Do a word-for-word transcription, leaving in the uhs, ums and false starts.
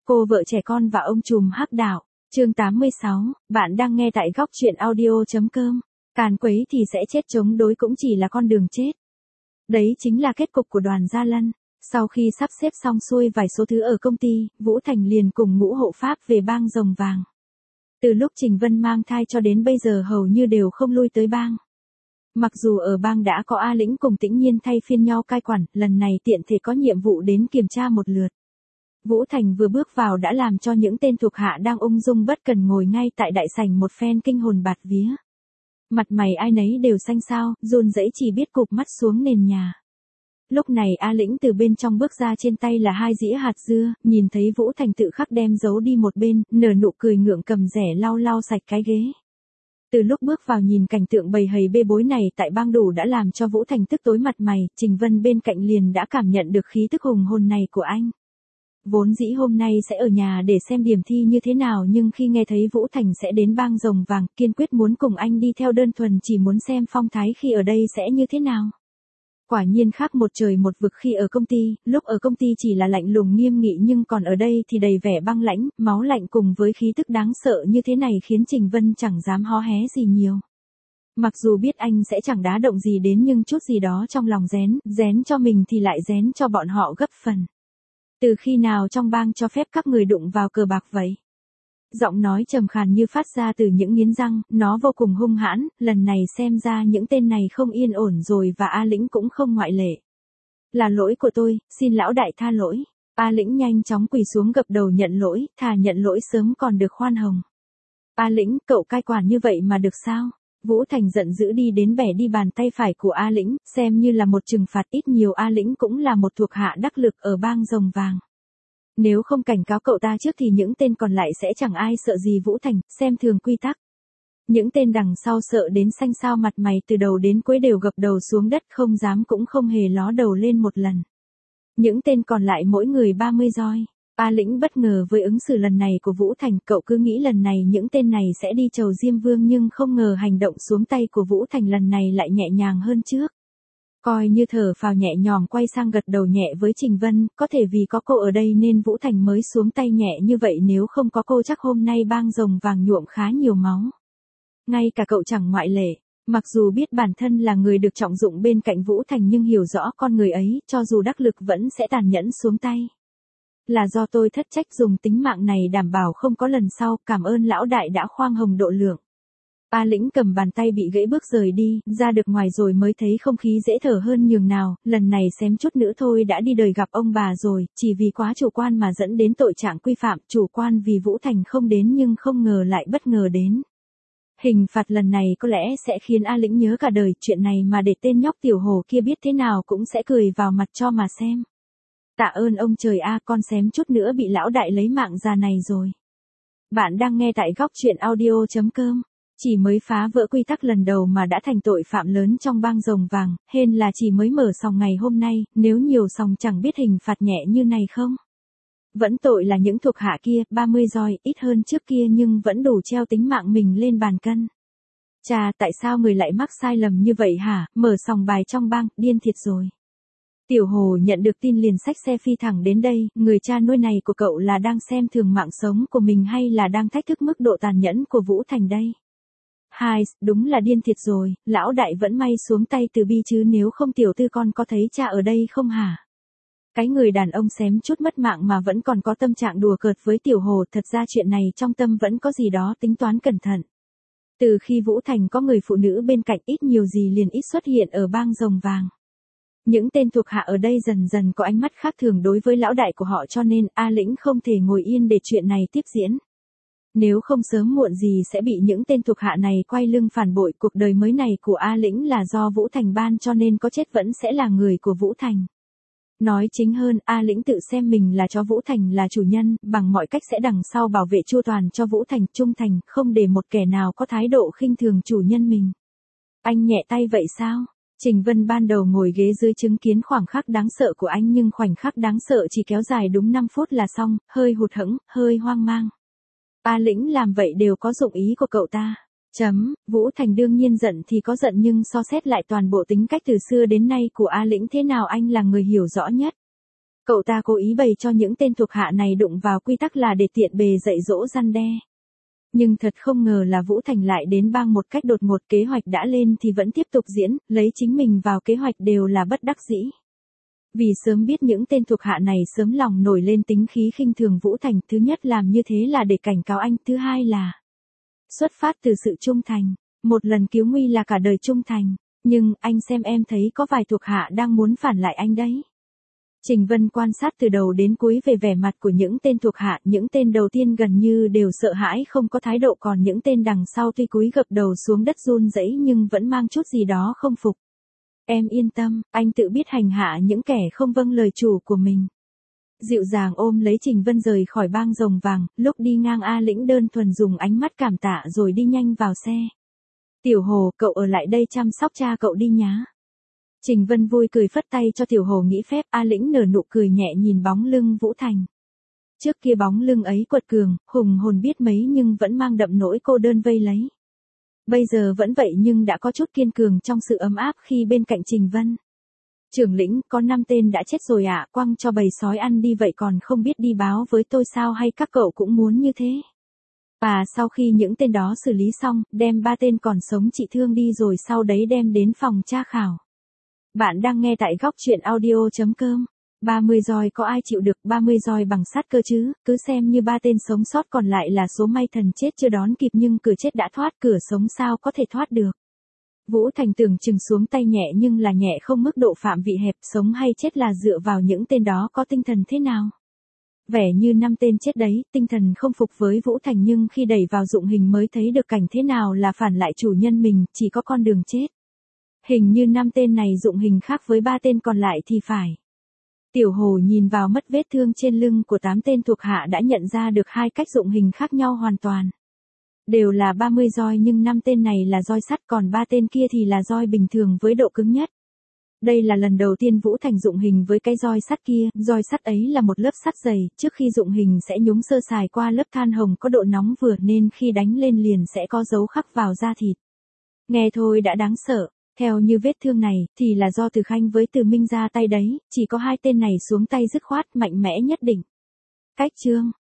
Cô vợ trẻ con và ông trùm hắc đạo. Chương tám mươi sáu, bạn đang nghe tại góc truyện audio.com. Càn quấy thì sẽ chết, chống đối cũng chỉ là con đường chết. Đấy chính là kết cục của Đoàn Gia Lân. Sau khi sắp xếp xong xuôi vài số thứ ở công ty, Vũ Thành liền cùng ngũ hộ pháp về bang Rồng Vàng. Từ lúc Trình Vân mang thai cho đến bây giờ hầu như đều không lui tới bang. Mặc dù ở bang đã có A Lĩnh cùng Tĩnh Nhiên thay phiên nhau cai quản, lần này tiện thể có nhiệm vụ đến kiểm tra một lượt. Vũ Thành vừa bước vào đã làm cho những tên thuộc hạ đang ung dung bất cần ngồi ngay tại đại sảnh một phen kinh hồn bạt vía. Mặt mày ai nấy đều xanh xao, run rẩy chỉ biết cụp mắt xuống nền nhà. Lúc này A Lĩnh từ bên trong bước ra, trên tay là hai dĩa hạt dưa, nhìn thấy Vũ Thành tự khắc đem giấu đi một bên, nở nụ cười ngượng cầm rẻ lau lau sạch cái ghế. Từ lúc bước vào nhìn cảnh tượng bầy hầy bê bối này tại bang đủ đã làm cho Vũ Thành tức tối mặt mày, Trình Vân bên cạnh liền đã cảm nhận được khí tức hùng hồn này của anh. Vốn dĩ hôm nay sẽ ở nhà để xem điểm thi như thế nào, nhưng khi nghe thấy Vũ Thành sẽ đến bang Rồng Vàng, kiên quyết muốn cùng anh đi theo, đơn thuần chỉ muốn xem phong thái khi ở đây sẽ như thế nào. Quả nhiên khác một trời một vực khi ở công ty, lúc ở công ty chỉ là lạnh lùng nghiêm nghị, nhưng còn ở đây thì đầy vẻ băng lãnh, máu lạnh cùng với khí tức đáng sợ như thế này khiến Trình Vân chẳng dám hó hé gì nhiều. Mặc dù biết anh sẽ chẳng đá động gì đến, nhưng chút gì đó trong lòng rén, rén cho mình thì lại rén cho bọn họ gấp phần. Từ khi nào trong bang cho phép các người đụng vào cờ bạc vậy? Giọng nói trầm khàn như phát ra từ những nghiến răng, nó vô cùng hung hãn, lần này xem ra những tên này không yên ổn rồi, và A Lĩnh cũng không ngoại lệ. Là lỗi của tôi, xin lão đại tha lỗi. A Lĩnh nhanh chóng quỳ xuống gập đầu nhận lỗi, thà nhận lỗi sớm còn được khoan hồng. A Lĩnh, cậu cai quản như vậy mà được sao? Vũ Thành giận dữ đi đến bẻ đi bàn tay phải của A Lĩnh, xem như là một trừng phạt, ít nhiều A Lĩnh cũng là một thuộc hạ đắc lực ở bang Rồng Vàng. Nếu không cảnh cáo cậu ta trước thì những tên còn lại sẽ chẳng ai sợ gì Vũ Thành, xem thường quy tắc. Những tên đằng sau sợ đến xanh xao mặt mày, từ đầu đến cuối đều gập đầu xuống đất, không dám cũng không hề ló đầu lên một lần. Những tên còn lại mỗi người ba mươi roi. A Lĩnh bất ngờ với ứng xử lần này của Vũ Thành, cậu cứ nghĩ lần này những tên này sẽ đi chầu Diêm Vương, nhưng không ngờ hành động xuống tay của Vũ Thành lần này lại nhẹ nhàng hơn trước. Coi như thở phào nhẹ nhõm, quay sang gật đầu nhẹ với Trình Vân, có thể vì có cô ở đây nên Vũ Thành mới xuống tay nhẹ như vậy, nếu không có cô chắc hôm nay bang Rồng Vàng nhuộm khá nhiều máu. Ngay cả cậu chẳng ngoại lệ. Mặc dù biết bản thân là người được trọng dụng bên cạnh Vũ Thành, nhưng hiểu rõ con người ấy, cho dù đắc lực vẫn sẽ tàn nhẫn xuống tay. Là do tôi thất trách, dùng tính mạng này đảm bảo không có lần sau, cảm ơn lão đại đã khoan hồng độ lượng. A Lĩnh cầm bàn tay bị gãy bước rời đi, ra được ngoài rồi mới thấy không khí dễ thở hơn nhường nào, lần này xém chút nữa thôi đã đi đời gặp ông bà rồi, chỉ vì quá chủ quan mà dẫn đến tội trạng quy phạm, chủ quan vì Vũ Thành không đến nhưng không ngờ lại bất ngờ đến. Hình phạt lần này có lẽ sẽ khiến A Lĩnh nhớ cả đời, chuyện này mà để tên nhóc tiểu hồ kia biết thế nào cũng sẽ cười vào mặt cho mà xem. Tạ ơn ông trời a, con xém chút nữa bị lão đại lấy mạng già này rồi. Bạn đang nghe tại góc truyện audio.com. Chỉ mới phá vỡ quy tắc lần đầu mà đã thành tội phạm lớn trong bang Rồng Vàng, hên là chỉ mới mở sòng ngày hôm nay, nếu nhiều sòng chẳng biết hình phạt nhẹ như này không. Vẫn tội là những thuộc hạ kia, ba mươi roi, ít hơn trước kia nhưng vẫn đủ treo tính mạng mình lên bàn cân. Chà, tại sao người lại mắc sai lầm như vậy hả, mở sòng bài trong bang, điên thiệt rồi. Tiểu Hồ nhận được tin liền xách xe phi thẳng đến đây, người cha nuôi này của cậu là đang xem thường mạng sống của mình hay là đang thách thức mức độ tàn nhẫn của Vũ Thành đây? Hai, đúng là điên thiệt rồi, lão đại vẫn may xuống tay từ bi chứ nếu không tiểu tư con có thấy cha ở đây không hả? Cái người đàn ông xém chút mất mạng mà vẫn còn có tâm trạng đùa cợt với Tiểu Hồ, thật ra chuyện này trong tâm vẫn có gì đó tính toán cẩn thận. Từ khi Vũ Thành có người phụ nữ bên cạnh, ít nhiều gì liền ít xuất hiện ở bang Rồng Vàng. Những tên thuộc hạ ở đây dần dần có ánh mắt khác thường đối với lão đại của họ, cho nên A Lĩnh không thể ngồi yên để chuyện này tiếp diễn. Nếu không sớm muộn gì sẽ bị những tên thuộc hạ này quay lưng phản bội, cuộc đời mới này của A Lĩnh là do Vũ Thành ban cho nên có chết vẫn sẽ là người của Vũ Thành. Nói chính hơn, A Lĩnh tự xem mình là chó, Vũ Thành là chủ nhân, bằng mọi cách sẽ đằng sau bảo vệ chu toàn cho Vũ Thành, trung thành, không để một kẻ nào có thái độ khinh thường chủ nhân mình. Anh nhẹ tay vậy sao? Trình Vân ban đầu ngồi ghế dưới chứng kiến khoảng khắc đáng sợ của anh, nhưng khoảnh khắc đáng sợ chỉ kéo dài đúng năm phút là xong, hơi hụt hẫng, hơi hoang mang. A Lĩnh làm vậy đều có dụng ý của cậu ta. Chấm, Vũ Thành đương nhiên giận thì có giận, nhưng so xét lại toàn bộ tính cách từ xưa đến nay của A Lĩnh thế nào anh là người hiểu rõ nhất. Cậu ta cố ý bày cho những tên thuộc hạ này đụng vào quy tắc là để tiện bề dạy dỗ răn đe. Nhưng thật không ngờ là Vũ Thành lại đến bang một cách đột ngột, kế hoạch đã lên thì vẫn tiếp tục diễn, lấy chính mình vào kế hoạch đều là bất đắc dĩ. Vì sớm biết những tên thuộc hạ này sớm lòng nổi lên tính khí khinh thường Vũ Thành, thứ nhất làm như thế là để cảnh cáo anh, thứ hai là xuất phát từ sự trung thành, một lần cứu nguy là cả đời trung thành, nhưng anh xem em thấy có vài thuộc hạ đang muốn phản lại anh đấy. Trình Vân quan sát từ đầu đến cuối về vẻ mặt của những tên thuộc hạ, những tên đầu tiên gần như đều sợ hãi không có thái độ, còn những tên đằng sau tuy cúi gập đầu xuống đất run rẩy nhưng vẫn mang chút gì đó không phục. Em yên tâm, anh tự biết hành hạ những kẻ không vâng lời chủ của mình. Dịu dàng ôm lấy Trình Vân rời khỏi bang rồng vàng, lúc đi ngang A Lĩnh đơn thuần dùng ánh mắt cảm tạ rồi đi nhanh vào xe. Tiểu Hồ, cậu ở lại đây chăm sóc cha cậu đi nhá. Trình Vân vui cười phất tay cho Tiểu Hồ nghĩ phép, A Lĩnh nở nụ cười nhẹ nhìn bóng lưng Vũ Thành. Trước kia bóng lưng ấy quật cường, hùng hồn biết mấy nhưng vẫn mang đậm nỗi cô đơn vây lấy. Bây giờ vẫn vậy nhưng đã có chút kiên cường trong sự ấm áp khi bên cạnh Trình Vân. Trưởng lĩnh, có năm tên đã chết rồi ạ, à, quăng cho bầy sói ăn đi vậy còn không biết đi báo với tôi sao, hay các cậu cũng muốn như thế? Và sau khi những tên đó xử lý xong, đem ba tên còn sống trị thương đi rồi sau đấy đem đến phòng tra khảo. Bạn đang nghe tại góc truyện audio chấm com. ba mươi roi có ai chịu được ba mươi roi bằng sắt cơ chứ, cứ xem như ba tên sống sót còn lại là số may thần chết chưa đón kịp, nhưng cửa chết đã thoát, cửa sống sao có thể thoát được. Vũ Thành tưởng chừng xuống tay nhẹ nhưng là nhẹ không mức độ phạm vị hẹp, sống hay chết là dựa vào những tên đó có tinh thần thế nào. Vẻ như năm tên chết đấy, tinh thần không phục với Vũ Thành nhưng khi đẩy vào dụng hình mới thấy được cảnh thế nào là phản lại chủ nhân mình, chỉ có con đường chết. Hình như năm tên này dụng hình khác với ba tên còn lại thì phải. Tiểu Hồ nhìn vào mất vết thương trên lưng của tám tên thuộc hạ đã nhận ra được hai cách dụng hình khác nhau hoàn toàn. Đều là ba mươi roi nhưng năm tên này là roi sắt, còn ba tên kia thì là roi bình thường với độ cứng nhất. Đây là lần đầu tiên Vũ Thành dụng hình với cái roi sắt kia, roi sắt ấy là một lớp sắt dày, trước khi dụng hình sẽ nhúng sơ sài qua lớp than hồng có độ nóng vừa nên khi đánh lên liền sẽ có dấu khắc vào da thịt. Nghe thôi đã đáng sợ. Theo như vết thương này, thì là do Từ Khanh với Từ Minh ra tay đấy, chỉ có hai tên này xuống tay dứt khoát, mạnh mẽ nhất định. Cách chương,